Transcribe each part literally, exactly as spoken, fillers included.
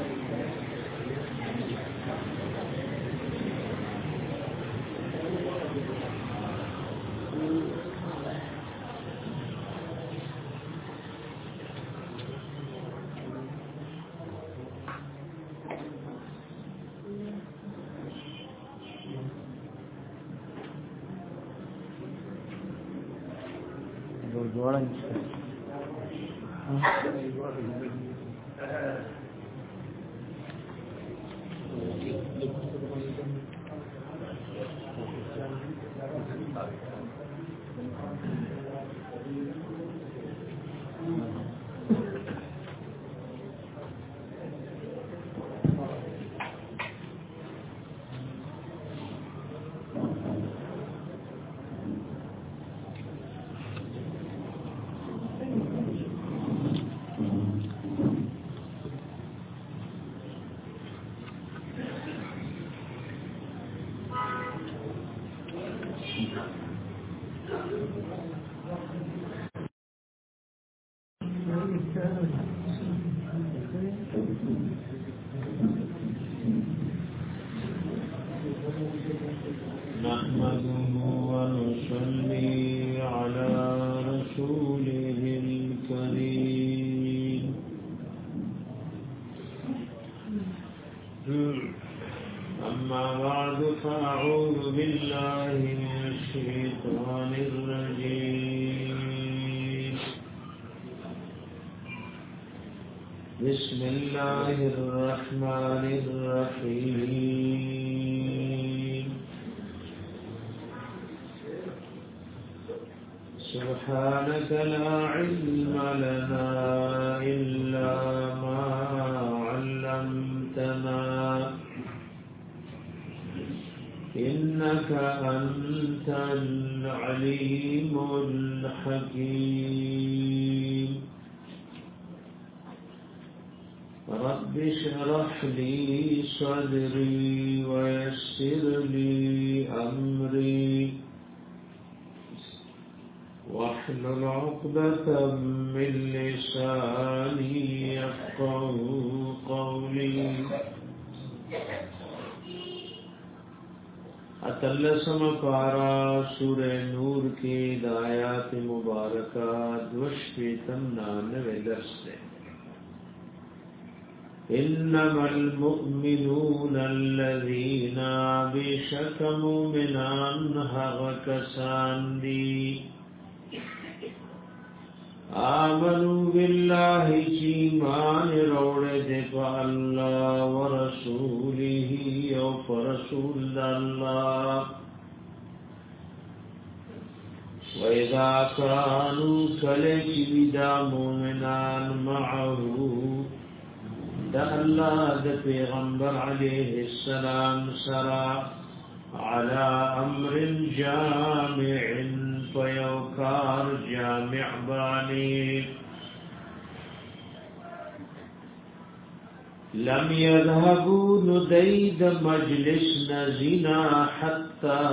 سبحانك لا علم لنا إلا ما علمتنا إنك أنت العليم الحكيم رب اشرح لي صدري ويسر لي أمري واحلل عقدة من لساني يفقهوا قولي اتلسم پارا سورہ نور کی دایات مبارکہ دوشپیتم نانوے درس ہے انما المؤمنون الذين بشك مؤمنان هغکسان دی آمنوا بالله ایمان روڑے دے پا اللہ ورسوله او فرسول اللہ وَإِذَا كَانُوا كَلَّجِبِ دا مُؤْمِنَانْ مَعَهُ دا اللہ دا پیغمبر علیہ السلام سرا على أمر جامع فيوكار جامع باني لم يذهبوا نديد مجلس نزنا حتى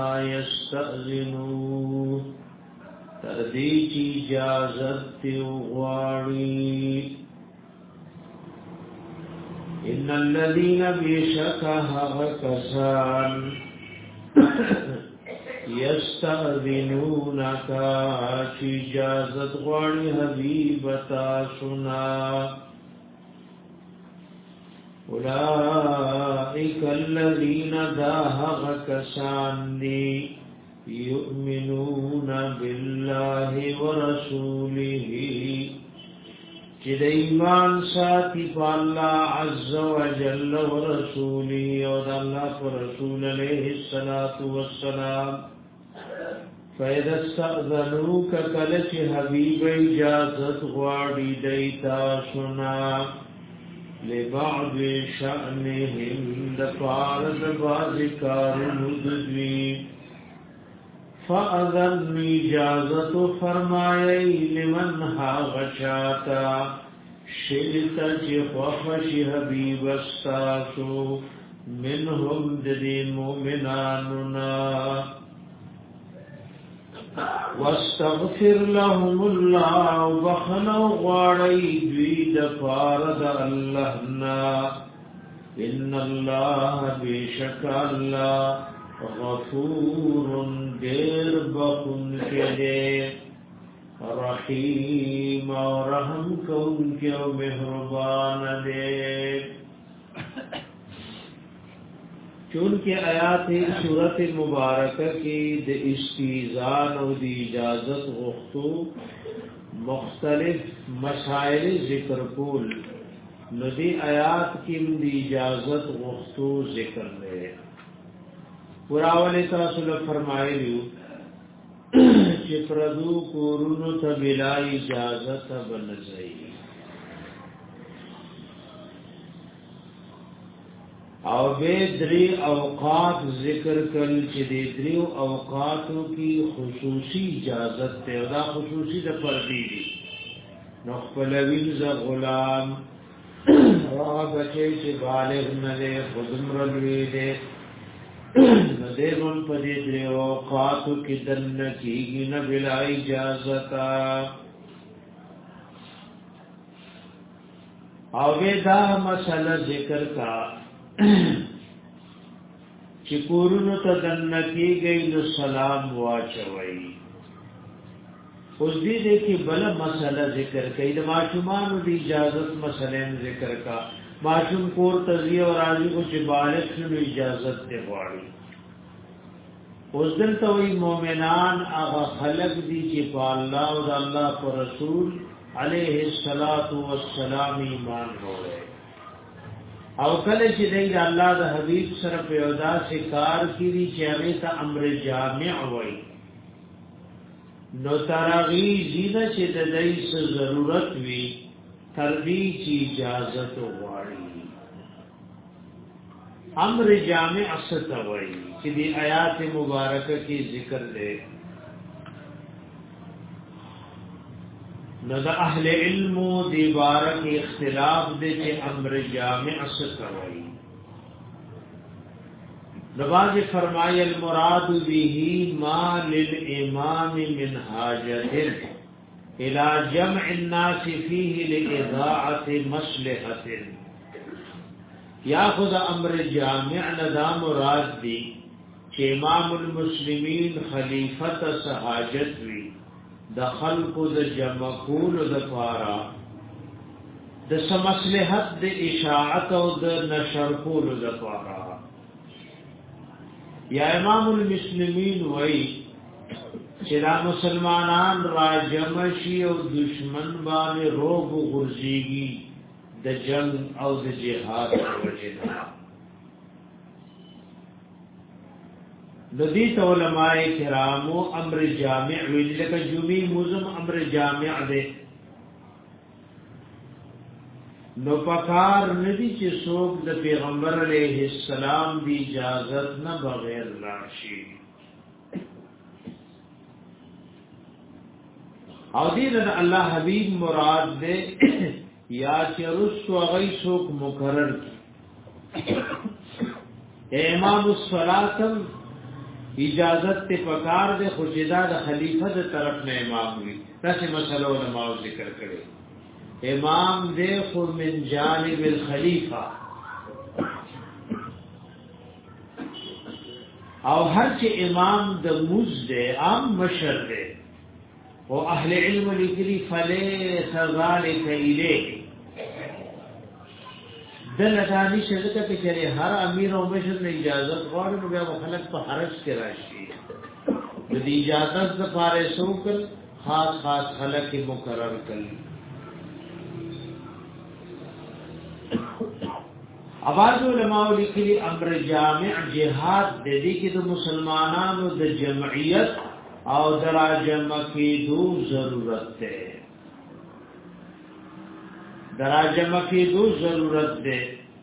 يستأذنوا ترديك إجازت وغاري إن الذين بشكها كسان يستأذنونك إجازت غاري حبيبتا سنا أولئك الذين داهغ كساندي يؤمنون بالله ورسوله جد ایمان ساتي فالله عز وجل ورسوله ود الله ورسول عليه الصلاة والسلام فإذا استأذنوك كلچ حبيب اجازت غواړي دیتا سنا لبعض شأنهم دفارد بازکار مددوی فأذن اجازت فرمائی لمن حاغشاتا شئت جفوفش حبیب استاسو منهم ددی مومناننا واستغفر لهم الله بخنو غاڑی دوی دفارد اللہ نا ان اللہ بیشک اللہ غفور دیر بخن کے دے رحیم و رحم کن کے مہربان دے چونکہ آیات سورت مبارکہ کی د استیزان و دی اجازت غختو مختلف مسائل ذکر کول نو دی آیات کی دی اجازت غختو ذکر لے پراول ترسل فرمائے لیو چی پردو کورونو تا بلا اجازت بنزئی او بے دری اوقات ذکر کل چې دې دریو اوقاتو کی خصوصی اجازت ته او دا خصوصی د پردی دي نو خپلوین ز غلام را بچی چې بالغ نه ده خودمر لوی ده نو دې مون په دې دریو اوقاتو کې دن کیږي نه بلا اجازت او دا مسله ذکر کا چې کورونو ته دنکی گئی نو سلام واچوي اوس دې دې کې بل مسله ذکر کړي د ماشومان د اجازت مسلې ذکر کا ماشوم کور تزیه او راځي کو چې بالغ شنو اجازت ته غواړي اوس دلته وي مؤمنان هغه خلق دي چې په الله او د الله پر رسول عليه الصلاة والسلام ایمان لري او کله چې د الله د حبيب سره په یودا سي کار کړي چې هغه ته امر جامع وای نو ترغی زیده چې د دې ضرورت وي تر دې چې اجازه وغواړي امر جامع ست وای چې د آیات مبارکه کې ذکر دی نو دا اهل علم دی بارک اختلاف دے چې امر جامع ستوي نواز فرمای المراد به ما للامام من حاجت الى جمع الناس فيه لاضاعه مصلحه یاخذ امر جامع ندا مراد دی چې امام المسلمین خلیفۃ سہاجت وی د خلق د جمع کول د پارا د سمصلحت د اشاعت او د نشر کول د پارا یا امام المسلمین وای چې دا مسلمانان را جمع شي او دشمن باندې روب غرزيږي د جنگ او د جهاد وجنه ندی علماء کرامو امر جامع ویل لکه جمعی موزم امر جامع دے نو پکار ندی چې څوک د پیغمبر علیه السلام دی اجازت نه بغیر راشي او دې د الله حبیب مراد دے یا چې رسو غي څوک مقرر امام الصلاه اجازت ته پکار دے خوشیدا د خلیفہ د طرف نه امام وی تاسو مسله علماء ذکر کړي امام دے خو من جانب الخلیفہ او هر چې امام د موز دے عام مشر دے او اهل علم لګري فلیس ذلک الیه دلته شرکت کې چې هر امیر او مشر نه اجازه غواړي نو بیا خلک په حرج کې راشي د دې اجازه لپاره سوکل خاص خاص خلک مقرر کړي اواز علماء لیکلي امر جامع جهاد د دې کې د مسلمانانو د جمعیت او دراجمه کېدو ضرورت ده دراجمه کېدو ضرورت ده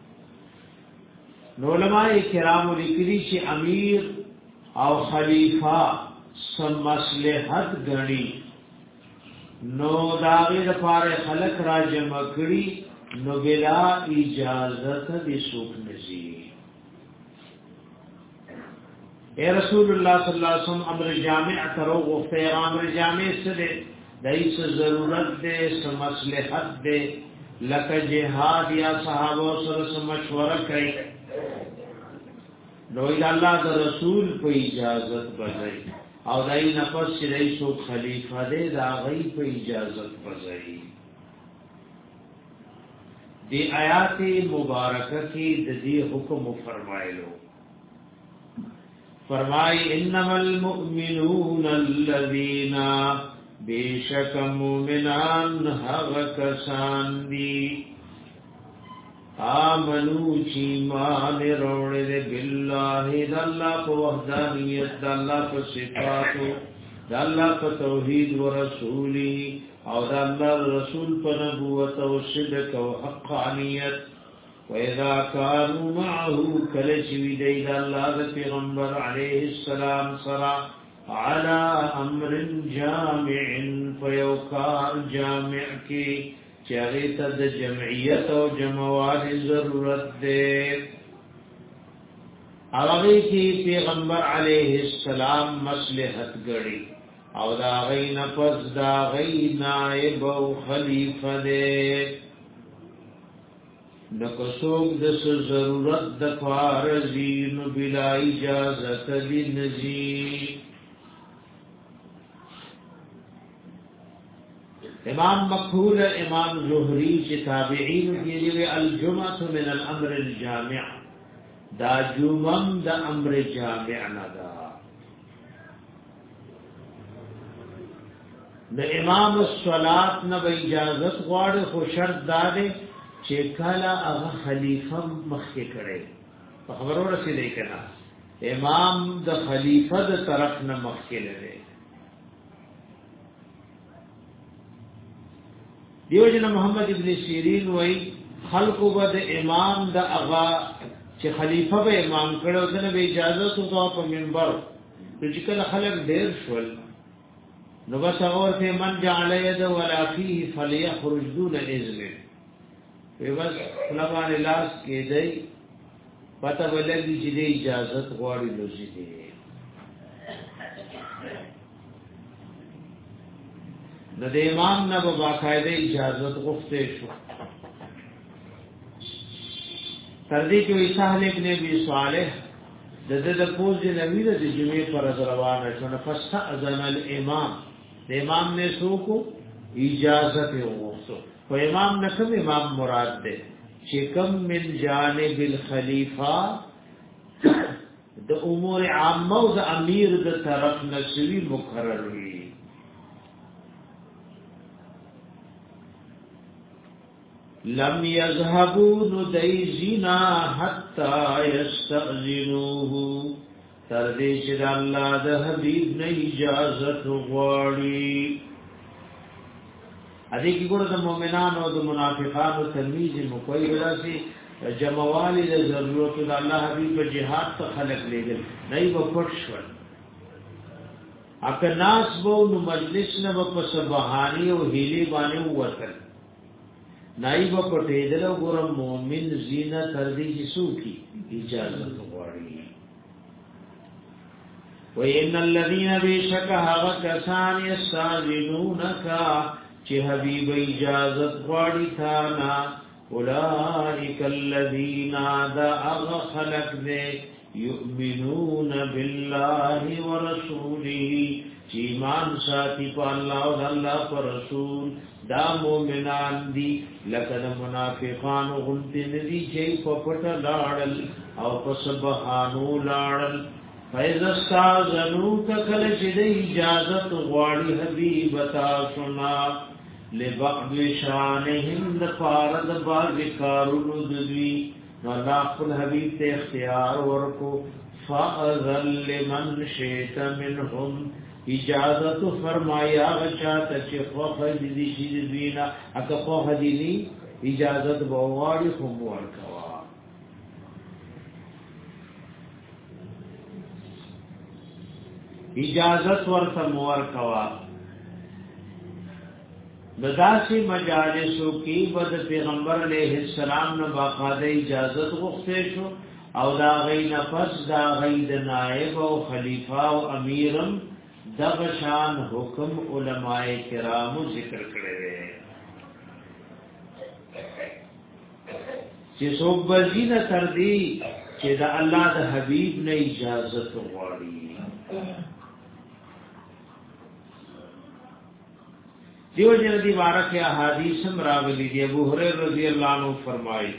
نو علماء کرام لیکلي چې امیر او خلیفہ سم مصلحت غني نو داغه لپاره خلق راجمه کړي نو بلا اجازت دې سوق نشي اے رسول الله صلی الله علیه وسلم امر جامع کرو غفته امر جامع سره دایس ضرورت دے سمصلحت دے لکه جهاد یا صحابه سره مشوره کوي نو اله الله د رسول په اجازه بځای او دای نفس چې رئیس او خلیفہ دې دا غي په اجازه بځای دی آیات مبارکه کې د دې حکم فرمایلو فرمای انما المؤمنون الذين بیشک مومنان هغه کسان دي آمنو چی مان روڑے دے باللہ دا اللہ پا وحدانیت دا اللہ پا صفاتو دا اللہ پا توحید و رسولی او دا اللہ رسول پا نبوت و صدق و حقانیت و اذا کانو معہو کلچوی دی دا اللہ دا پیغمبر علیہ السلام سرا علا امر جامع فیوکار جامع کی چاہی تا دا جمعیت و جمعوال ضرورت دے آغی کی پیغمبر علیہ السلام مصلحت گڑی او دا غی نفس دا غی نائب و خلیفہ دے نکسوک دس ضرورت دا فارزین بلا اجازت دی نزی امام مقبول امام زہری چی تابعین کی لیے الجمعة من الامر الجامع دا جمم دا امر جامع ندا دا امام الصلاة نبا اجازت غوار خو شرط دادے چی کالا اغا خلیفہ مخی کرے خبرو رسی لے کنا امام دا خلیفہ دا طرف نمخی لے دیو جن محمد ابن سیرین وی خلق بد امام دا اغا چې خلیفہ به امام کړو دنه به اجازه تو په منبر چې کله خلق ډیر شول نو بس اور ته من جعل يد ولا فيه فليخرج دون اذن په بس خلبان لاس کې دی پته ولګي چې دی اجازه غواړي لوزي دی نو د امام نه په باقاعده اجازه غوښته شو تر دې کې سهل ابن ابي صالح د دې د پوز د نبی د جمعې پر روانه شو نو فاستاذن الامام د امام نے سو کو اجازه وغوښته خو امام نه کوم امام مراد ده چې کم من جانب الخلیفہ د امور عامه او د امیر د طرف نشوي مقرر وي لم يذهبوا نديزنا حتى يستأذنوه تردیش دا اللہ دا حبیب نے اجازت غواړي ادي کی ګور د مؤمنانو او د منافقانو تمیز مکوئی ولاسی جمعوالی د ضرورت د الله حبیب په jihad ته خلق لګل نه و پښول اکه ناس وو نو مجلس نه په سبحانی او هیلی باندې وته نائب پټېدل ګورم مؤمن زینت تر دې سو کی اجازه غواړي وَإِنَّ الَّذِينَ بِشَكَهَا وَكَسَانِ يَسْتَأْذِنُونَكَ چې حبيب اجازه غواړي ثانا اولئک الذین دعوا خلق ذی یؤمنون بالله ورسوله چې ایمان ساتي په الله او الله پر رسول دا مومنان دي لکه د منافقانو غلطي ندي چې په پټه لاړل او په سبحانو لاړل فیض استاذنوک کل چې د اجازت غواړي حبیب تاسو نا لبعض شانهم د فارد باز کارونو دوی نو الله خپل حبیب ته اختیار ورکو فاذل لمن شئت منهم اجازت فرمایا غچات چې خو دې شي دینا اګه خو دې اجازت بوواړي خو ورکوا اجازت ورته ورکوا بداسي مجالسو کې بد پیغمبر علیہ السلام نے باقاعده اجازت غوښته شو او دا غی نفس دا غی د نائب او خلیفہ او امیرم دغشان حکم علماء کرام ذکر کړی دی چې څوک بزینه تر دی چې دا الله د حبیب نه اجازه غواړي دیو جن دی بارک احادیث راغلی دی ابو هريره رضی الله عنه فرمایي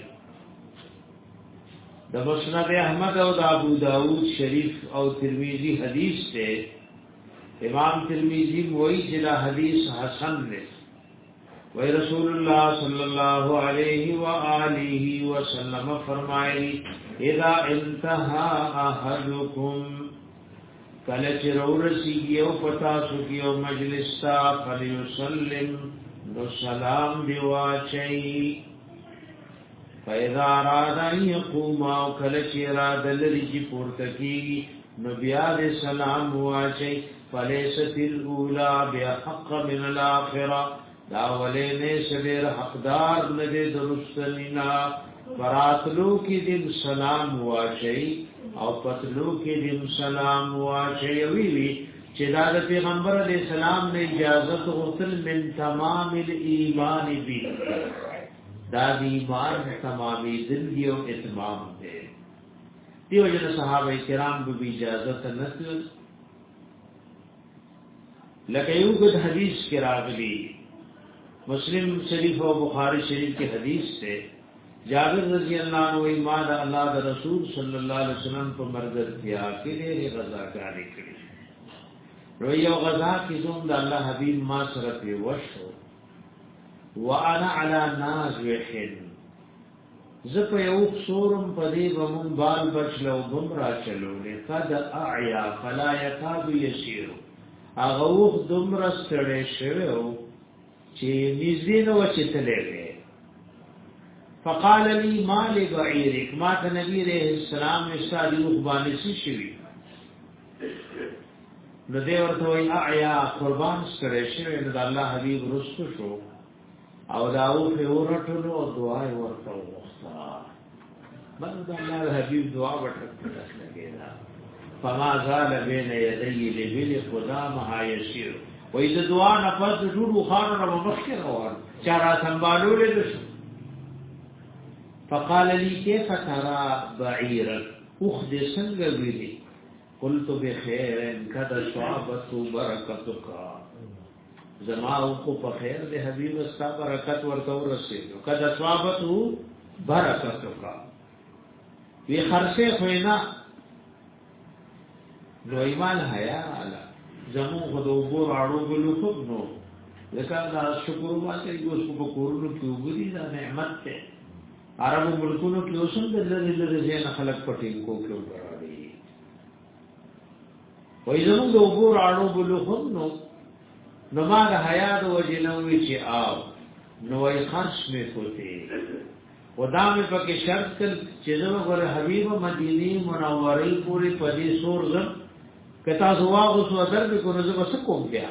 د مسند احمد او د ابو داود شریف او ترمذی حدیث ته امام ترمذی وایي چې دا حدیث حسن دی وی رسول اللہ صلی اللہ علیہ وآلہ وسلم فرمائی اذا انتہا احدکم کلچ رورسی گیو پتا سکیو مجلس تا فلیسلم نو سلام دیواچئی فاذا رادا یقوم او کلچ رادا لرجی پورتکی نو بیاد سلام واچئی فلیست الاولا بحق من الاخرہ دا ولینه شبیر حقدار نده درستنینا براتلو کی دن سلام واچئی او پتلو کی دن سلام واچئی وی وی چه دا دا پیغمبر علیہ السلام نے اجازت غسل من تمام الایمان بی دا دی ایمان تمامی زندگی و اتمام دے دیو جن صحابہ کرام بھی اجازت نسل لکیو گد حدیث کی راغلی مسلم شریف و بخاری شریف کی حدیث سے جابر رضی اللہ عنہ ایمان اللہ دا رسول صلی اللہ علیہ وسلم پر مردد کیا کہ دیر غزا کاری کری روی و غزا کی زم دا اللہ حبیب ما صرف وشو وانا علا نازوحن زپ یوک سورم پدی ومن بال بچلو بمرا چلو لقد اعیا فلا یکاب یسیرو اغوخ دمرستڑے شویو چی نزدین و چتلے گئے فقال لی مال بعیرک ما تا نبی علیہ السلام استادی اخبانسی شوی نو دے ورطوئی اعیا قربان سکرے شوی نو دا اللہ حبیب رسو شو او داو فی ورطلو او دعای ورطو وقتا بلو دا اللہ حبیب دعا بٹک لگے دا فما زال بین یدی لبیل قدامها یسیرو وې د دعا نفس ټول خانو نه مخکې روان چارا سنبالو له دشو فقال لي كيف ترى بعيرا اخذ څنګه ویلي قلت بخير قد صابت بركتك زما او په خیر د حبيب استا برکت ورته ورسېږي قد صابت بركتك وی خرڅه خوینا نو ایمان حیا علی زمو خدو بور اړو بلو خو نو لکه دا شکر واسه یو څه په کورونو کې وګړي دا نعمت ته عربو ملکونو کې اوسم د لری لری ځین خلق پټین کو کې وګړي وای زمو د بور اړو بلو خو نو نو ما د حیا د وجنوي چې آو نو ای خرج می کوته ودامه پکې شرط کړ چې زمو غره حبیب مدینه منوره پوری پدې سور زم کتا زواغ سو در به کو نو بس کوم بیا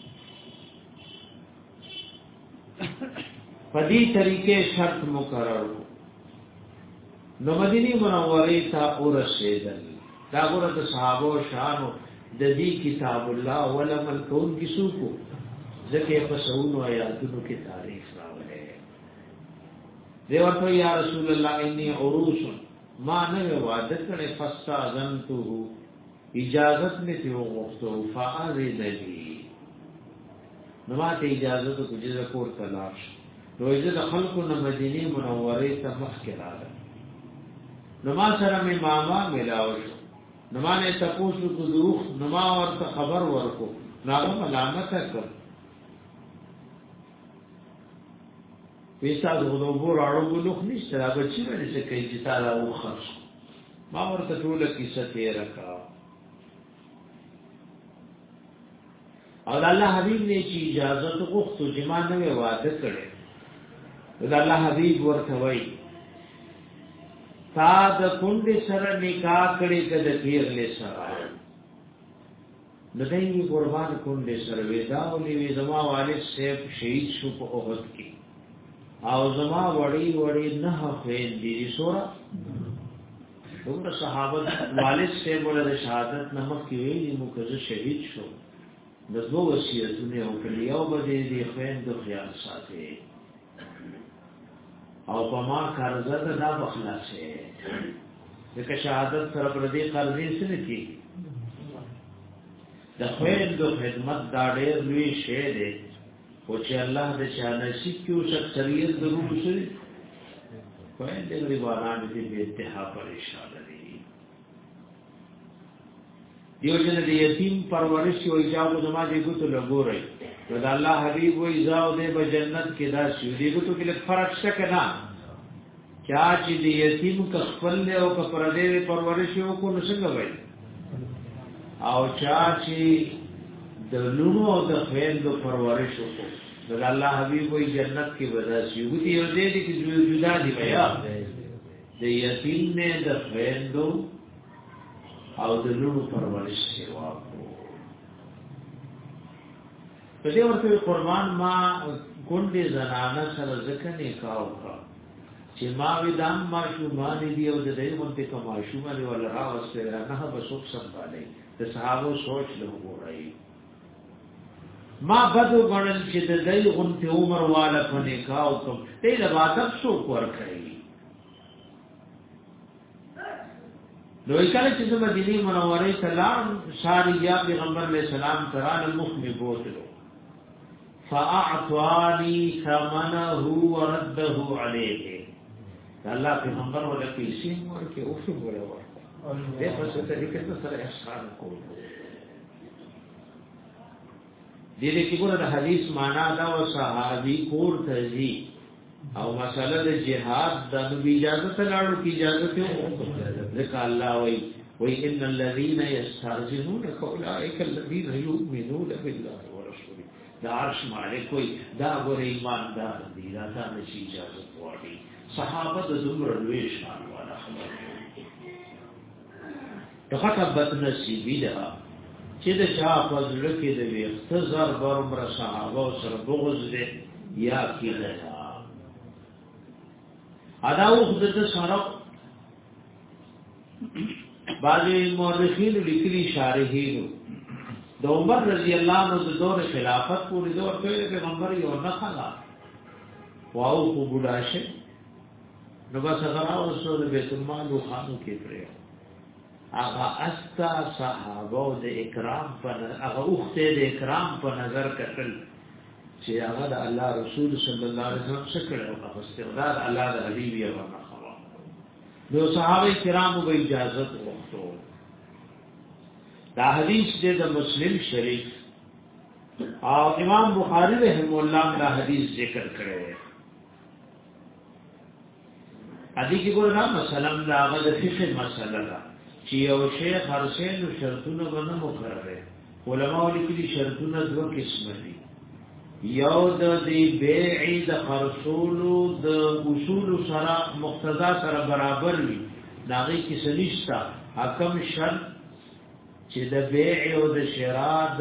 پدی طریقې شرط مقرر نو مدینه منوره تا اورشیدل دا ګوره د صحابه شانو د دې کتاب الله ولمل کون کیسو کو ځکه په سونو آیاتونو کې تاریخ راغله دی ورته یا رسول الله انی عروس ما نه وعده کړې فستا ظنته اجازت می تیو غوښتو فاذن لی نو ما ته اجازه ته کوجه کور تلاش نو یې د خلکو نه مدینه منوره ته مخکې راغله نو ما سره می ماما ملاو شو نو ما نه تاسو کو دوخ نو ما ورته خبر ورکو ناغه ملامت کړ ویسا دغه بور اړو بلوخ نشته را بچی باندې څه کوي چې تعالی وخص ما ورته ټول کیسه تیر کا او الله حبیب نے چې اجازه غوښتو چې ما نه وعده کړې دا الله حبیب ورته وای تا د کندې سره نکاح کړې کده پیر له سره ندایي قربان کندې سره ودا او وی زما والد صاحب شهید شو په احد کې او زما وړي وړي نه خوین دي سورا دومره صحابه والد سے مولا شهادت نمک کې ویلي مو که شهید شو د دوه وصیتونه وکړي یو به دې خويند خیال ساتي او په ما قرضه ده دا بخلاصه دغه شهادت سره پر دې قرضې سره کی د خويند خدمت دا ډېر لوی شی دی او چې الله دې چا نصیب کیو شخصیت ضرور شي خويند دې وانه دې به انتها پریشان دي دیو جن دی یتیم پرورش او اجازه زما دی ګوتو لګورای دا الله حبیب و ایزاو دې په جنت کې دا شو دی ګوتو کې فرق شته نه چا چې دی یتیم ک خپل له او ک پر دې پرورش او کو نشنګ وای او چا چې د لونو او د خويندو پرورش وکړو دا الله حبیب و جنت کې ودا شي ګوتې یو دې کې جدا دی بیا د یتیم نه د خويندو او د لونو پرورش سیوا کو په دې ورته قربان ما ګوندې زنانه سره ځکه نه کاو کا چې ما ویدام ما شومان دی او د دې مونته کما شومان ولا راوسته نه به څوک سمبالي د صحابه سوچ له وګورئ ما بدو غړل چې د دې غونته عمر والا په نکاو کوم دې له واده څوک ورکړي نو کله چې مدینه منوره ته لاړ شاریا پیغمبر علیہ السلام تران مخ می بوتلو فاعطاني ثمنه ورده عليه الله پیغمبر ولا پیسې ورکه او څه وره ورته دې په څه طریقې سره احسان کول دې دې کې ګوره د حدیث معنا دا او صحابي کور تزي او مساله د جهاد د نبی اجازه ته لاړو کی اجازه ته ذکر الله وی وی ان الذين يسترجعون اولئك الذين يؤمنون بالله ورسوله دا عرش مالک وی دا ګور ایماندار دي دا ته نشي اجازه وړي صحابه د زمر لوی شان والا خبر دغه بد نصیبی ده چې د چا فضل کې د اختزار برمر صحابه سره بغض دي یا کېده ادا وخت د سره بعضی مورخین لیکلي شارحین د عمر رضی الله عنه د دور خلافت پورې دور په پیغمبر یو نه خلا واو کو بډاشه نو بس هغه اوسو د بیت المال خانو کې پرې هغه استا صحابه د اکرام په هغه وخت د اکرام په نظر کتل چې هغه د الله رسول صلی الله علیه وسلم څخه او استغفار الله د حبیب یې ورنه خوا نو صحابه کرامو به اجازه وغوښتو دا حدیث د مسلم شریف او امام بخاری رحم الله دا حدیث ذکر کړی دی ادي کې ګور نه مثلا دا هغه د فقه مسله ده چې یو شیخ هرڅه شرطونه باندې مقرره علماء لیکلي شرطونه دوه قسم دي یو د دې بیع د خرصولو د اصول سره مقتضا سره برابر وي داږي کې سلیشتا حکم شرط چې د بیع او د شراء د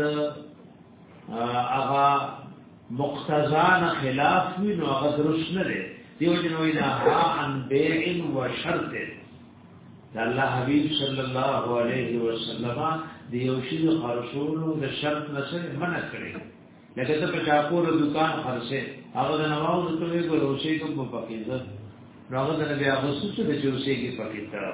هغه مقتضا نه خلاف وي نو هغه درست نه دی دیو جنو اذا عن بیع و شرط الله حبیب صلی الله علیه وسلم دیو شی خرصولو د شرط نه منع کړی لکه ته په چاپور دکان خرڅه هغه د نواو د توې ګروشي کوم په پکې راغله د بیا غوسه چې د جوسي کې پکې تر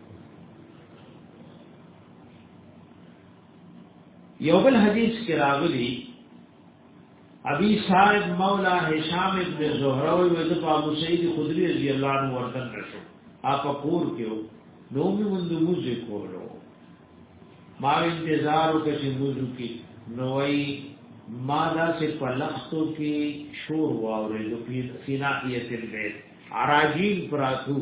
یو بل حدیث کې راغلی ابي صاحب مولا هشام ابن زهره او د ابو سعید خدری رضی الله عنه ورته رسو اپ کور کې نو می مند موزه کولو ما انتظار وکړ چې موزو کې نوای ما دا سے پلختو کی شور واوریدو فی ناحیت البیت عراجین پراتو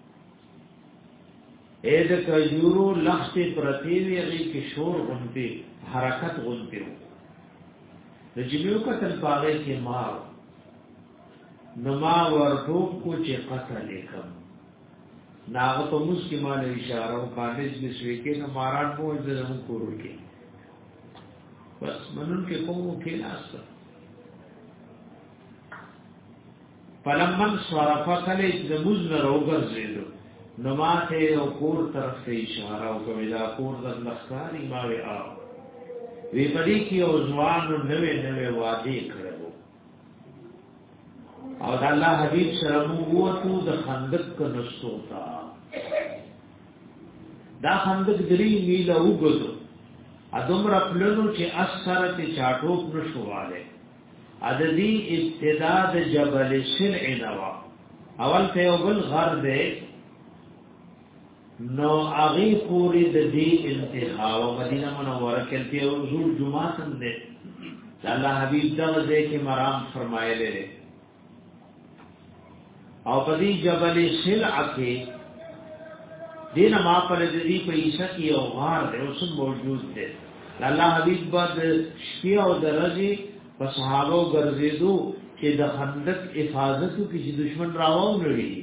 اید کجورو لخت پرتیوی اغی کی شور غنتی حرکت غنتی ہو نجمیو قتل پاگئی کی مارو نما ورطوب کو چی قتل کم ناغتو مس کی مال اشارہ و کانج بسویکی نماران موجد زمون کورو کی بس منن کې کومو کې ناسته فلمن صرف کله د مزن روغر زیدو نماته او کور طرف ته اشاره او کوي دا کور د لخکاری ماوي آو وی پدې کې او ځوان نوې نوې وادي کړو او د الله حبيب سره موږ وته د خندق کنستو تا دا خندق درې میله وګړو ادمر خپلونو چې اثر ته چاټوب نشواله عددی ابتدا د جبل سلع نوا اول ته یو بل غر ده نو اغي پوری د دې انتها او مدینه منوره کې ته حضور جمعه سم ده الله حبیب دغه دې کې مرام فرمایله او په دې جبل سلع کې دینه ما پر دې په عیسی کې او غار ده اوس موجود ده الله حبیب بعد شپه او درجه په صحابه ګرځېدو چې د خندق حفاظت کې چې دشمن راوو نړي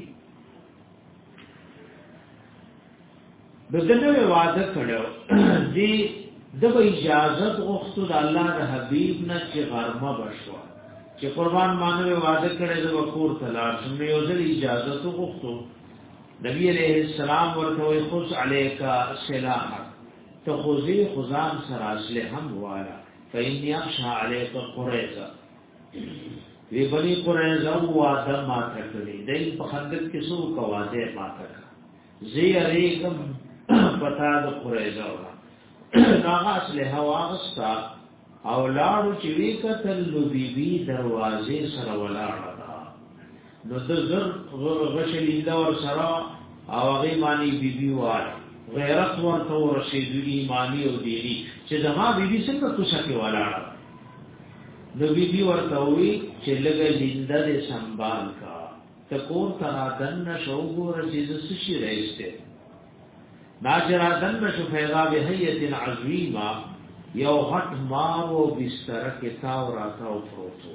دغه وعده کړو دي د اجازه غوښتو د الله د حبيب نه چې غرمه بشو چې قربان مانو وعده کړی د وقور تلار څنګه یو ځل اجازه غوښتو نبی عليه السلام ورته وي خص عليك سلاح تخذي خزام سراسله هم والا فإن يخشى عليك قريظه وی بني قريظه وعده ما کړی دای په خندق کې سو کواده ما کړ زی اریکم پتا د قریظه ولا ناغه اصله هوا غستا او لاړو چې وی کتل نو بی بی دروازې سره ولاړه دا نو د زر غشلی دا ور سره او هغه معنی بی بی وای غیرت ورته ورشي ایمانی او دینی چې زما بی بی څنګه کوڅه کې ولاړه نو بی بی ورته وی چې لګه لینده دې سنبال کا تکور ترا دن شوګور چې زسشي راځته ناجرا دن شو فیضا بهیت عظیما یو غټ مارو بستر کې تاو راتاو پروتو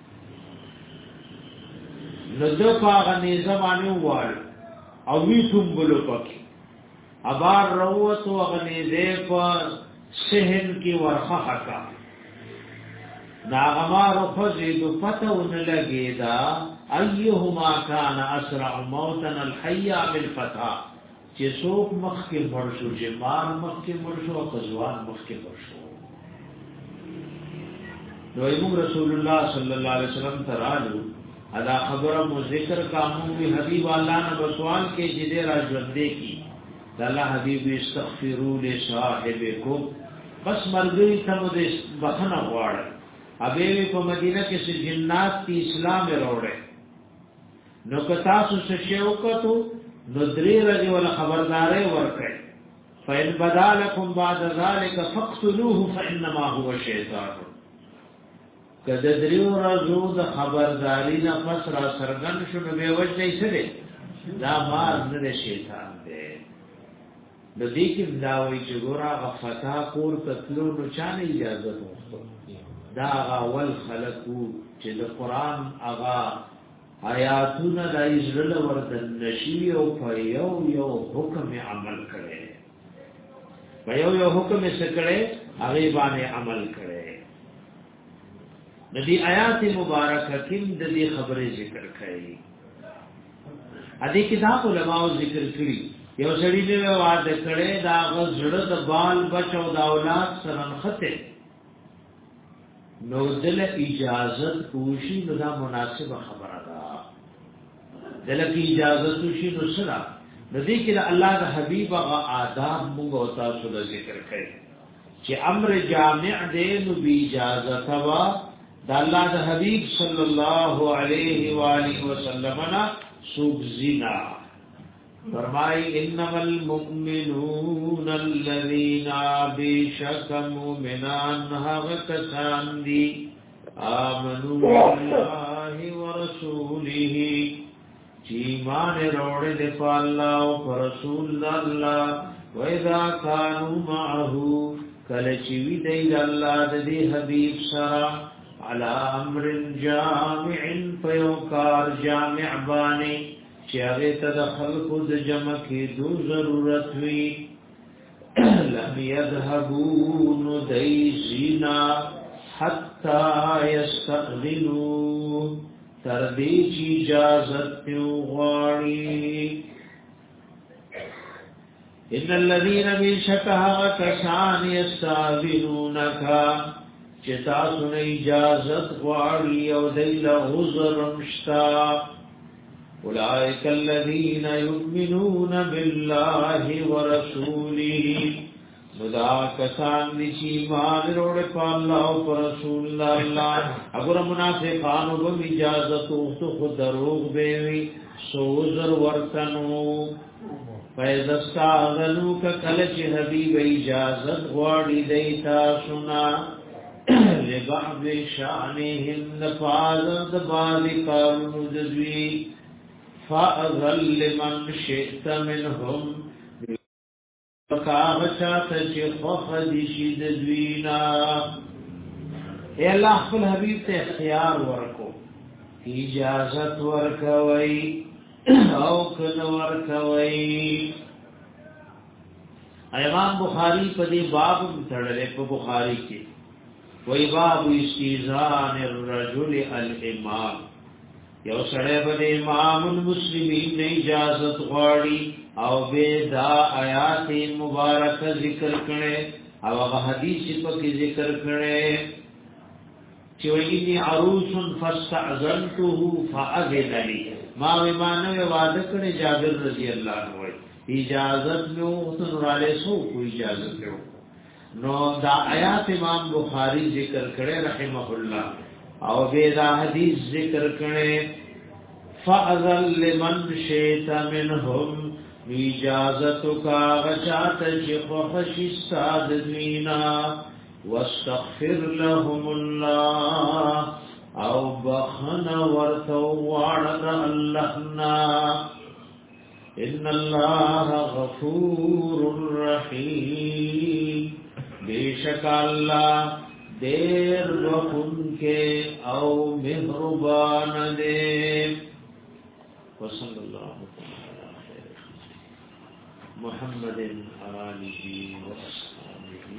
نو د پاغه نظامانه وال او وی ټومبلو پکې ابار روتو اغنیزه پر سهن کی ورخه حقا ناغمارو فزیدو فتون لگیدا ایهما کان اسرع موتن الحیا بالفتح چې څوک مخ کې مرشو جمال مخ کې مرشو او قزوان مخ کې مرشو نو ایمو رسول الله صلی الله علیه وسلم ترالو ادا خبره مو ذکر کامو وی حبیب الله نه سوال کې چې دې را ژوندې کی الله حبیب استغفروا لصاحبکم بس مرګي ته مو دې بخنه غواړي ابه په مدینه کې چې جنات کی اسلام وروړي نو کتا سو شیو کتو نو درې ورځې ولا خبرداري ورکړي فإن بدالکم بعد ذلك فاقتلوه فإنما هو شیطان کده درې ورځې د خبرداري نه پس را سرګن شو نو به وجه یې سره دا مار نه شیطان دی د دې کې دا وایي چې ګورا غفتا کور تطلو نو چانه اجازه وکړه دا اول خلقو چې د قران اغا آیاتونه د ایزرل وردن نشي او په یو یو حکم عمل کړي په یو یو حکم څه کړي هغه باندې عمل کړي د دې آیات مبارکه کې د دې خبرې ذکر کړي ا دې کتاب علماء ذکر کړي یو سړي دې واده کړي دا غزړه د بال بچو د اولاد سره نخته نو دل اجازت کوشي نو دا مناسبه خبره ده دل کی اجازت کوشي نو سره د دې کې الله د حبيب هغه آداب موږ او تاسو د ذکر کړي چې امر جامع دی نو بی اجازت وا د الله د حبيب صلی الله علیه و آله وسلم نا سوبزینا فرمای انما المؤمنون الذين بشك مؤمنان هغه کسان دي آمنوا بالله ورسوله چې ایمان وروړي د الله او رسول الله و اذا كانوا معه کله چې وی دی الله د دې حبيب سره على امر جامع فيوكار جامع باني چې هغه ته د خلقو د جمع کې دو ضرورت وي لم يذهبوا نديسنا حتى يستقبلوا تر دې چې اجازه یو غواړي ان الذين بشكها كسان يستاذنونك چتا سن اجازت غواړي او دیل عذر مشتا اولئک الذين يؤمنون بالله ورسوله ندا کسان دي چې ایمان وروړي په الله او پر رسول الله اگر منافقانو به اجازت او تو دروغ به وي سوزر ورتنو فیدستاغنو کل چه حبیب اجازت غواړي دیتا سنا لبعض شانهم نفاذ دبال قانون دزوی فاذل لمن شئت منهم فکاغشات چه فخدشی دزوینا اے اللہ خپل حبیب ته اختیار ورکو اجازت ورکوئی او کنور کوي امام بخاری په دې باب تړلې په بخاری کې وای باب استیزان الرجل الامام یو سره په امام المسلمین نه اجازت غواړي او به دا آیات مبارکه ذکر کړي او هغه حدیث په کې ذکر کړي چې وایي عروس فاستعذنته فاذن لي ما ویمانه وعده کړي جابر رضی الله عنه اجازت نو حسن علی سو کو اجازت نو نو دا آیات امام بخاری ذکر کړي رحمه الله او به دا حدیث ذکر کړي فاذل لمن شئت منهم اجازت کا غچات شفخش استادینا واستغفر لهم الله او بخن ورتو وعد اللهنا ان الله غفور رحیم بیشک اللہ دیر بخن کے او مہربان دے وصل اللہ محمد آلہ وصحبہ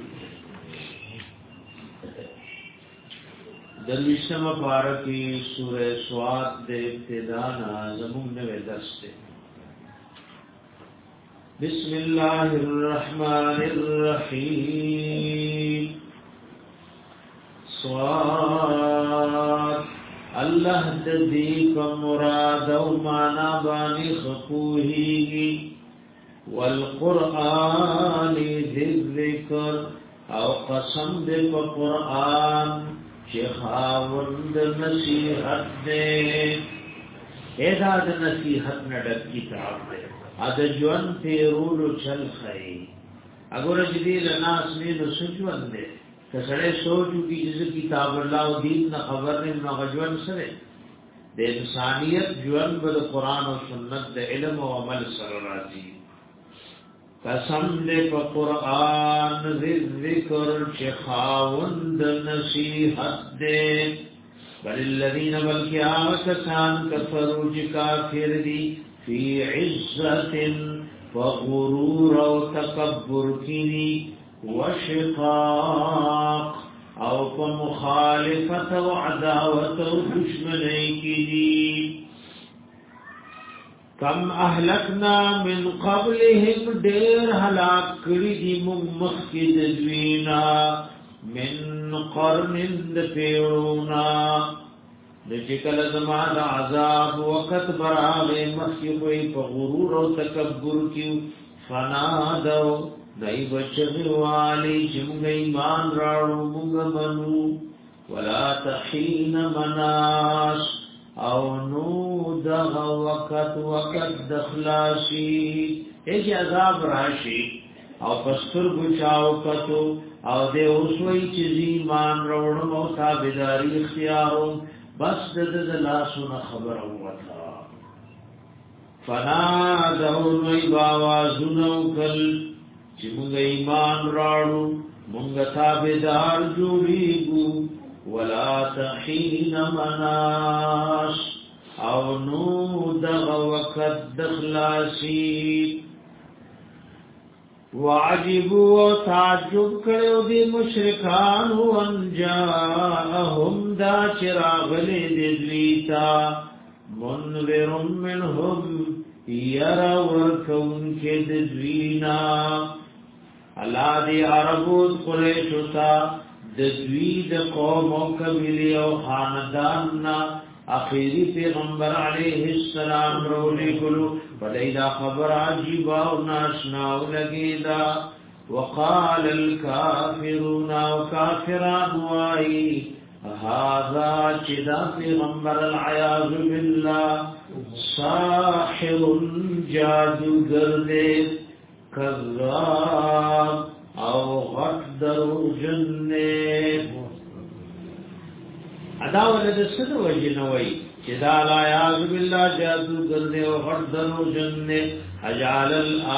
دلوشتم پارکی سورہ سواد دے ابتدانا زمون نوے دستے بسم اللہ الرحمن الرحیم سواد اللہ ددی کا مراد و مانا بانی خپوہی والقرآن ذی ذکر او قسم دے پا قرآن شخاوند نصیحت دے ایدا دا نصیحت نڈک کتاب دے ادا جوان تیرولو چل خئی اگر جدید ناس مینو سجوان دے کسڑے سوچو کی جز کتاب اللہ و دین نا خبر نے نا غجوان سرے دے انسانیت جوان بد قرآن و سنت دے علم و عمل سر راضی قسم دے پا قرآن ذکر چخاوند نصیحت دے بل الذین بلکی آکسان کفرو چی کافر دی فی عزت وغرور و تکبر کینی وشقاق او پا مخالفت و عداوت و دشمنی کینی کم اهلکنا من قبلهم دیر هلاک کری دی ممخ کی دزوینا من قرن دپیرونا دچکل زمان عذاب وقت براغ مخی کوئی پا غرور و تکبر کیو فنادو نئی بچغی والی چمگ ایمان راڑو مگ منو ولا تحین مناس او نو دغ وقت وقت دخلاشی ایچ عذاب راشی او پستر گچاو کتو او دے اسوئی چیزی ایمان روڑم او تابداری اختیارم بس دد دلاسون خبر ہوتا فنادہو نوی باوازنو کل چی منگا ایمان راڑو منگا تابدار جوڑیگو ولا تحین مناس او نو دغ وقت دخلاسی وعجبو تعجب کرو دی مشرکان وان جاءهم دا چراغ لی دویتا منذر منهم یرا ورکون کې د دوینا الله دی عربو قریشو تا د دوی د قوم او قبیله او خاندان نا اخیری پیغمبر علیه السلام رولې ګلو بدایدا خبر عجیب او ناشنا لګیدا وقال الكافرون وكافرون واي هذا چدا پیغمبر العیاذ بالله ساحر جادوگر دے کذاب او غدر جنب اداول د سد وجنوي چدا العیاذ بالله جادوگر دے او غدر جنب اجعل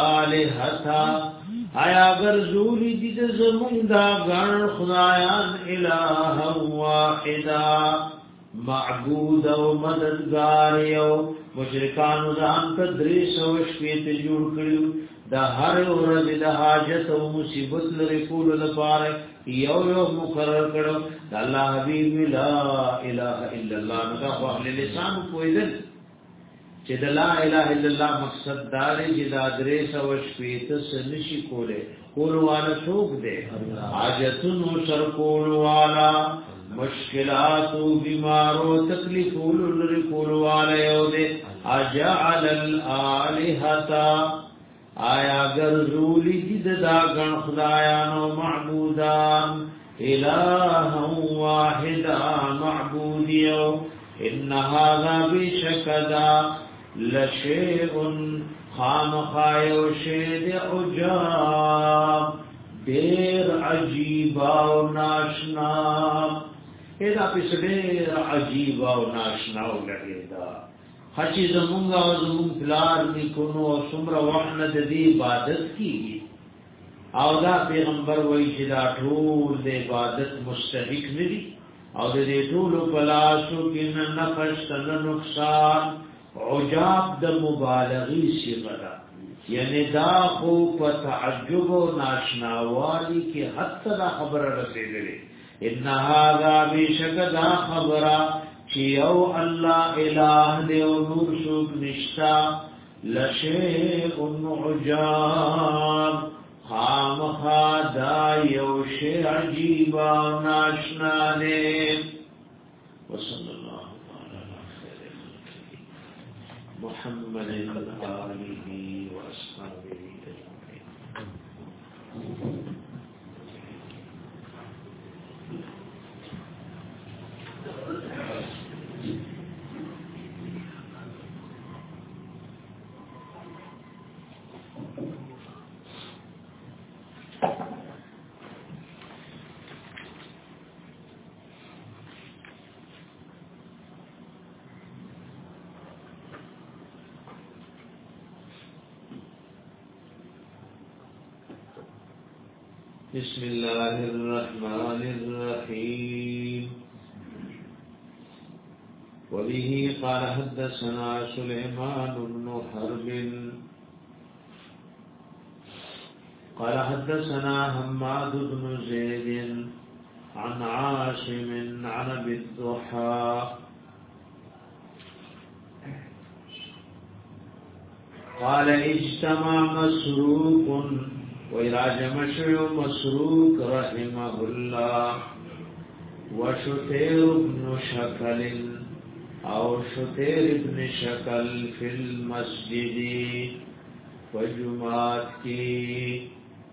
الالهه آیا اگر زوری دی د زمون دا غن خدایان الہ واحدا معبود او مددگار یو مشرکان ځان ته درې سو شپې ته جوړ کړو دا هر ورځ د حاجت او مصیبت لري کول لپاره یو یو مقرر کړو د الله حبیب لا اله الا الله نو خو اهل لسان کویدل چې د لا اله الا الله مقصد دا دی چې دا درې سو شپې ته سنشي کوله کول والا څوک دی حاجتونو سر کول والا مشکلات و بیمارو تکلیفو لری کول والا یو دے اجعل الالہتا آیا گرزولی جد داگن خدایانو معبودان الہا واحدا معبودیو ان هذا بشکدا لشیء خامخایو شید عجاب دیر عجیبا و ناشنا ایدا پیس دیر عجیب او ناشناو لگے دا خچی زمونگا و زمونگ پلار نکنو و سمر وحن دی عبادت کی او دا پیغمبر وی چی دا طول دی عبادت مستحق ندی او دی طول پلاسو کن نفش تن نقصان عجاب دا مبالغی سی غدا یعنی دا خو پا تعجب و ناشناوالی کی حتی دا خبر رسیدلی ان هذا بشکدا خبره چیو الله اله دی او نور شوک نشتا لشیء عجاب خامخا دا یو شی عجیب او ناشنا دی وصلی الله علی خیر محمد آله و اصحابه اجمعین. بسم الله الرحمن الرحيم وبه قال حدثنا سليمان بن حرب قال حدثنا حماد بن زيد عن عاصم عن ابي الضحى قال اجتمع مسروق وإراجم شو مسروق رحمه الله وشتير بن شكل أو شتير بن شكل في المسجد وجمعات کی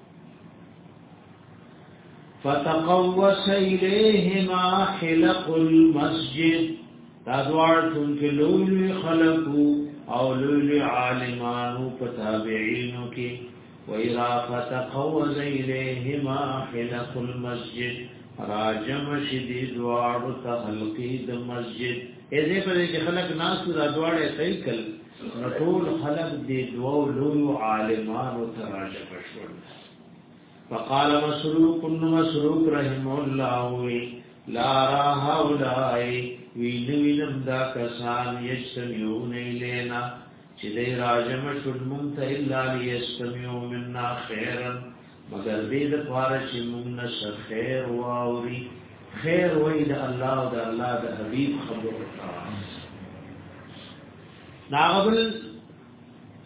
فتقوس إليهما حلق المسجد تدوار تنك لولي خلقو او لولي عالمانو پتابعینو کی وإذا تقوز إليهما حلق المسجد راجم شدید وارو تخلقی د مسجد ایزے پر ایک خلق ناسو دا دوارے سیکل نطول خلق دی دو لولو عالمان و تراجم شول فقال مسروق مسروق رحمه الله لا را هؤلاء وینوینم دا کسان یجتمیون ایلینا چی دی راجم شد منتا اللہ لیستمیو مننا خیرا مگر دید پارا چی منس خیر واوری خیر وی دا اللہ دا اللہ دا حبیب خبر ناغبل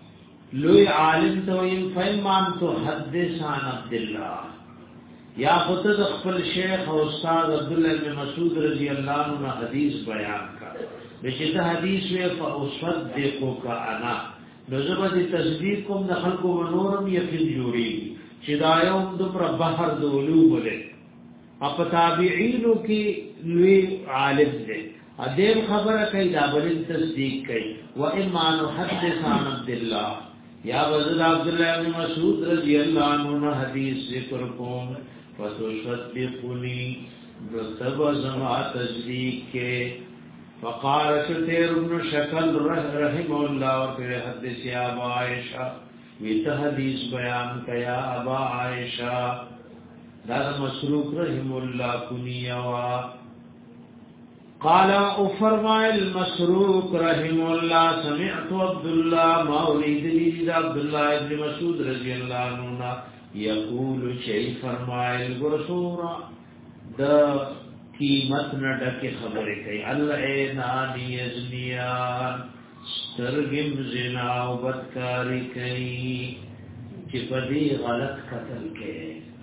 لوی عالم تویم فیمان تو حدث عن عبداللہ یا خطد خپل شیخ و استاد عبداللہ بن مسعود رضی اللہ عنہ حدیث بیان کا بچه دا حدیث وی فاصدقو کا انا نزبت تصدیق کم دخل کو منورم یقین جوڑی چه دایوم دمر بحر دولوب لے اپا تابعینو کی لوی عالم دے ادیم خبر کئی دابلن تصدیق کئی و امان حدث عن عبداللہ یا وزد عبداللہ بن مسعود رضی اللہ عنہ حدیث ذکر کم فتصدقنی نتب زما تصدیق کے فقال شتیر ابن شکل رحم اللہ اور پھر حدث یا ابا عائشہ ویت حدیث بیان کیا ابا عائشہ دادا مسروق رحم اللہ کنیوا قال افرمائے المسروق رحم اللہ سمعت عبداللہ مولید لید عبداللہ ابن مسعود رضی اللہ عنہ یقول شیء فرمائے الگرسورا دا قیمت نہ ڈکے خبریں کئی العینان یزنیان سترگم زنا و بدکاری کئی چپدی غلط قتل کے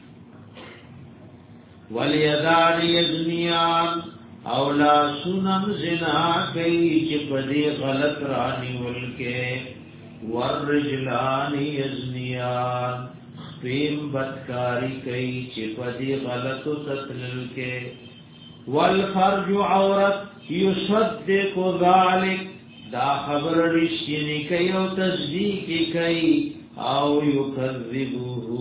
والیدان یزنیان اولا سنم زنا کئی چپدی غلط رانی ولکے والرجلان یزنیان خفیم بدکاری کئی چپدی غلط تطلل کے والفرج عورت یصدق ذلك دا خبر رشتینی کئی او تصدیقی کئی او یکذبوه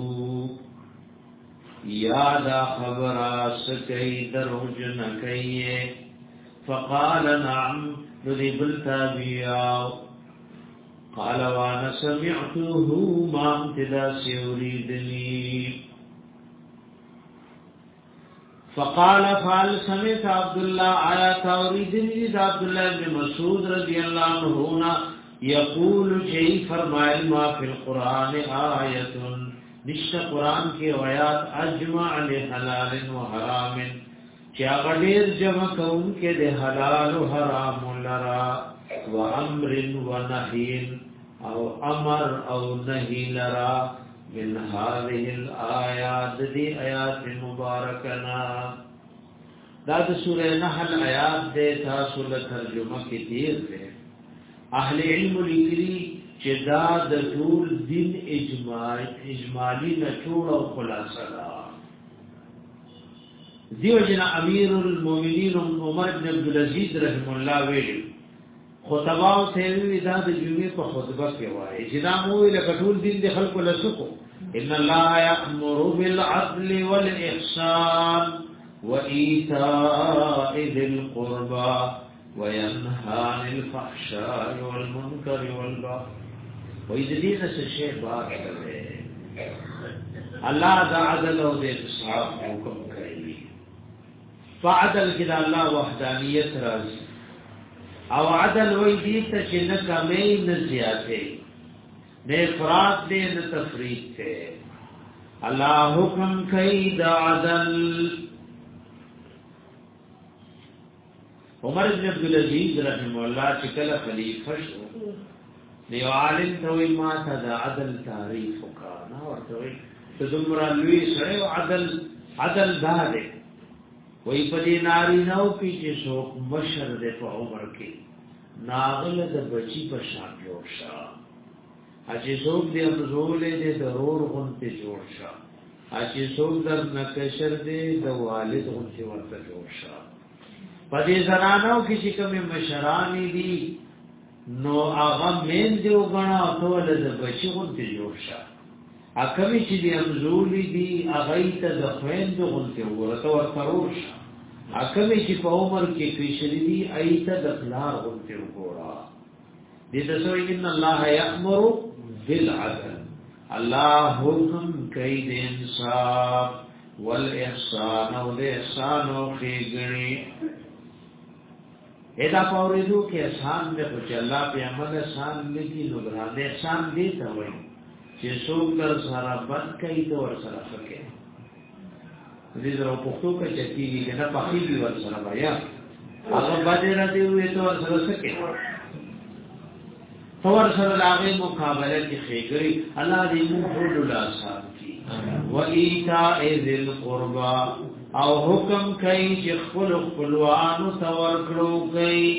یا دا خبر آس کئی دروجن کئی فقال نعم نذب التابعاو قال وانا سمعته ما امتدا سيريدني فقال فعل سمعت عبد الله آيات اوریدنی دا عبد الله بن مسعود رضی اللہ عنہ یقول شیء فرمائے ما فی القرآن آیت نشت قرآن کی آیات اجمع لحلال و حرام کیا غدیر جمع کون کے دے حلال و حرام لرا و امر و نحی او امر او نحی لرا من هذه الآیات دی آیات مبارکنا دا دا سورہ نحل آیات دے تاسو لترجمہ کی دیر دے اہل علم لکری چه دا دا طول دین اجماع اجمالی نچوڑ و خلاصہ دا دیو جنا امیر المومنین عمر بن عبدالعزیز رحم اللہ ویلی خطباو تیوی دا دا جمعی پا خطبہ کے وائے جنا موی لکٹول دین دی خلق لسکو ان اللہ یأمر بالعدل والاحسان وإيتاء ذي القربى وينهى عن الفحشاء والمنكر والبغي وإذا دين سشيء باطل اللہ دا عدل و دے انصاف حکم کرے فعدل کدا اللہ وحدانیت راضی او عدل وی دیتا چه نکمی نزیاتے نے افراد دے نہ تفریق تے اللہ حکم کئی دا عدل عمر بن عبدالعزیز رحمہ اللہ چکل خلیفہ شو دیو عالم توی ما تا دا عدل تعریف کانا اور توی تدمرا لوی سڑے عدل عدل دا دے وی پدی ناری نو پیچے سوک مشر دے پا عمر کی ناغل دا بچی پا شان جوڑ شا اچھی سوک دے امزولے دے درور غنتے جوڑ شا اچھی سوک در نکشر دے دا والد غنتے ورطا جوڑ شا پدی زنانو کسی کمی مشرانی دی نو آغا مین دیو گنا اتوالا دا بچی غنتے جوڑ شا اکمی چی دی امزولی دی اغیتا دا خوین دو غنتے ورطا ورطا روڑ شا اکمی چی پا عمر کی کشری دی ایتا دا خلار غنتے ورطا دیتا سوئی ان اللہ یأمرو بالعدل اللہ حکم کئی دے انصاف والاحسان و دے احسان و خیگنی ایدا پاوریدو کہ احسان میں کچھ اللہ پہ عمل احسان لگی نگران احسان دیتا ہوئی چی سوک در سارا بند کئی تو ور سارا فکے دیدر و پختو کا چکی گی کہ نا پخی بھی ور سارا بایا اگر بادے رہتے ہوئے تو ور سارا سکے تور سره لاغه مقابله کې خېګري الله دې موږ ټول لا صاحب کی و ایتاء ذل قربا او حکم کوي چې خپل خپلوانو تور کړو کوي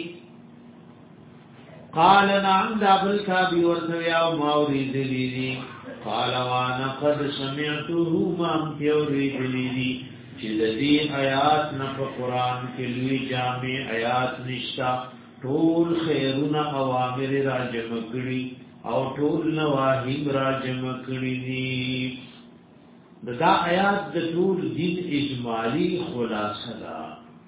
قال نعم دابل کابی ورتویا او ماوری دلیدی قال وانا قد سمعته ما امتیوری دلیدی چې د دې آیات نه په قران کې لوی جامع آیات نشتا ټول خیرونه اوامر را جمع کړي او ټول نواهی را جمع کړي دي دا آیات د ټول دین اجمالی خلاصه ده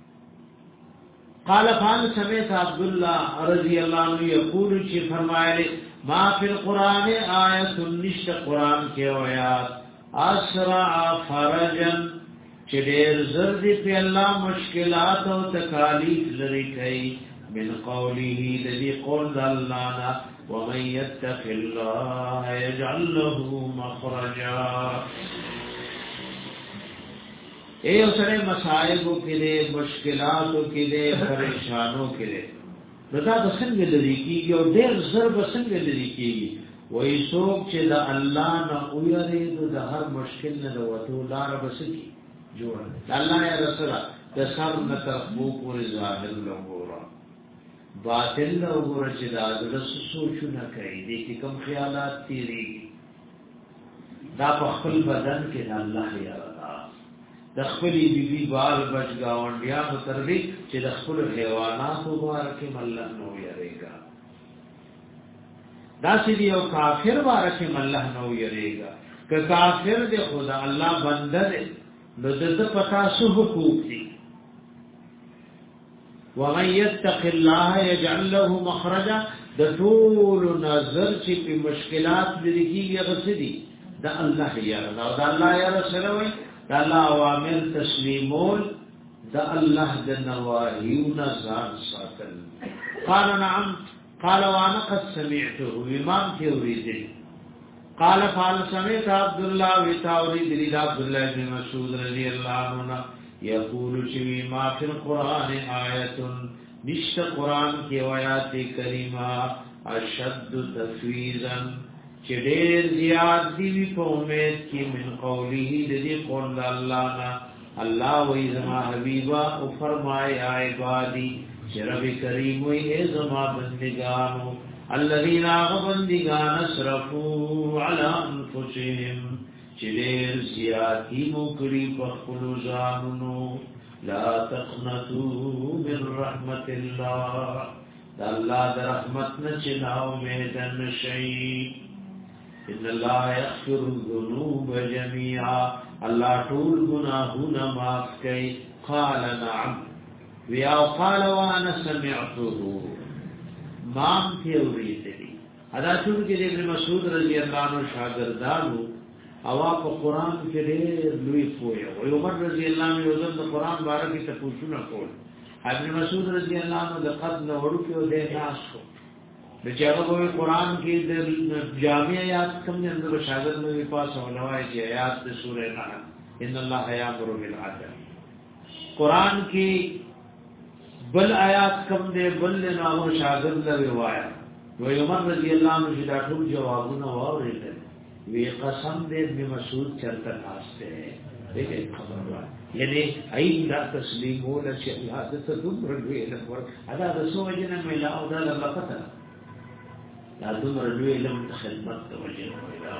قال فان سمعت عبد الله رضی الله عنه یقول چې فرمایله ما فی القران آیت نشت قران کې آیات اسرع فرجا چې ډېر زر دي په الله مشکلات او تکالیف لري کوي من قوله الذي قول الله ومن يتق الله يجعل له مخرجا اے سره مصائبو کې دې مشکلاتو کې دې پریشانو کې دې رضا د څنګه لري کیږي او ډېر زر به څنګه لري کیږي وای څوک چې د الله نه اوره د هر مشکل نه وته لار بسکی جوړ الله یا رسول د سر نه تربو پورې ظاهر لګورا باطل لګورا چې دا د سوچونه کوي دې کې کوم خیالات تیری دا په خپل بدن کې د الله یا د خپل بیبي بال بچ گاونډیا متربي چې د خپل حیوانات مبارک الله نو یریګا دا چې یو کافر مبارک الله نو یریګا که کافر دې خدا الله بنده دې نو دته پتا سو حقوق دي ومن يتق الله يجعل له مخرجا د ټول نظر چې په مشکلات لري کیږي غسدي د الله یاره دا د الله یاره سره وي دا الله اوامر تسلیمول دا الله د نواهی نظر ساتل قال نعم قال وانا قد سمعته امام توريدي قال قال سمعت عبد الله وتوريدي عبد الله بن مسعود رضي الله عنه يقول شوي ما في القران آیه نشت قران کی آیات کریمه اشد تفویضا چې ډېر زیات دی په امید کې من قوله دې قول الله نا الله وې زما حبيبا او فرمایا عبادي چې رب کریم وې زما بندگانو الذين غبندگان اسرفوا على انفسهم چې ډېر زیات دی موکړي په خپل ځانونو لا تقنطوا من رحمت الله دا الله د رحمت نه چې نا امید نشي ان الله يغفر الذنوب جميعا الله ټول گناهونه معاف کوي قال نعم ويا قال وانا سمعته ما توريدي ادا ټول کې ابن مسعود رضی الله عنه شاګردانو او په قران کې ډېر لوی پوهه او عمر رضی الله عنه یو ځل د قران باره کې تفصیل کول ابن مسعود رضی الله عنه د قد نو ورو کې د ناس کو د چاغه قرآن کې د جامع آیات کوم نه د شاګرد نو پاس اولوای چې آیات د سورې نحل ان الله یامر بالعدل قرآن کې بل آیات کوم دې بل نه او شاګرد له روايت وي عمر رضی الله عنه چې دا ټول جوابونه واورېدل وی قسم دې ابن مسعود چرته ناشته دغه خبر وای یعنی ایدا تسلیم ولا چې الله د تدبر ویل ور ادا د سوجنه ملا او دا لقطه لا دمر لوی علم خدمت توجه ویلا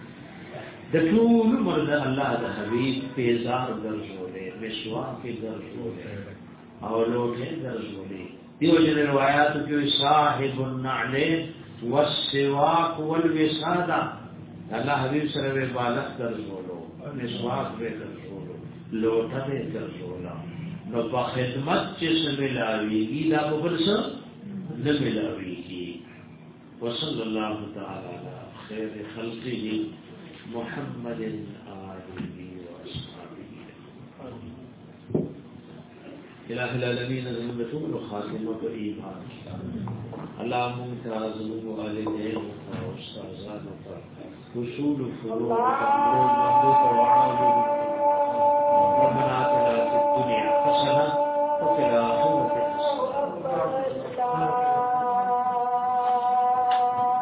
د ټول مرده الله د حبیب پیزار درجولې مسواک کې درجولې او لوټه درجولې دیو جن روایت کې صاحب النعلين والسواك والوساده الله حبیب سره به بالغ درجولو مسواک به درجولو لوټه به درجولو نو په خدمت چې سملاویږي دا بل څه نه ملاویږي وصلى الله تعالى على خير خلقه محمد آله وأصحابه إله العالمين ذنبتم وخاتمة إيمان الله ممتاز والدين وأستاذان وصول فروع ربنا آتنا في الدنيا حسنة وفي الآخرة حسنة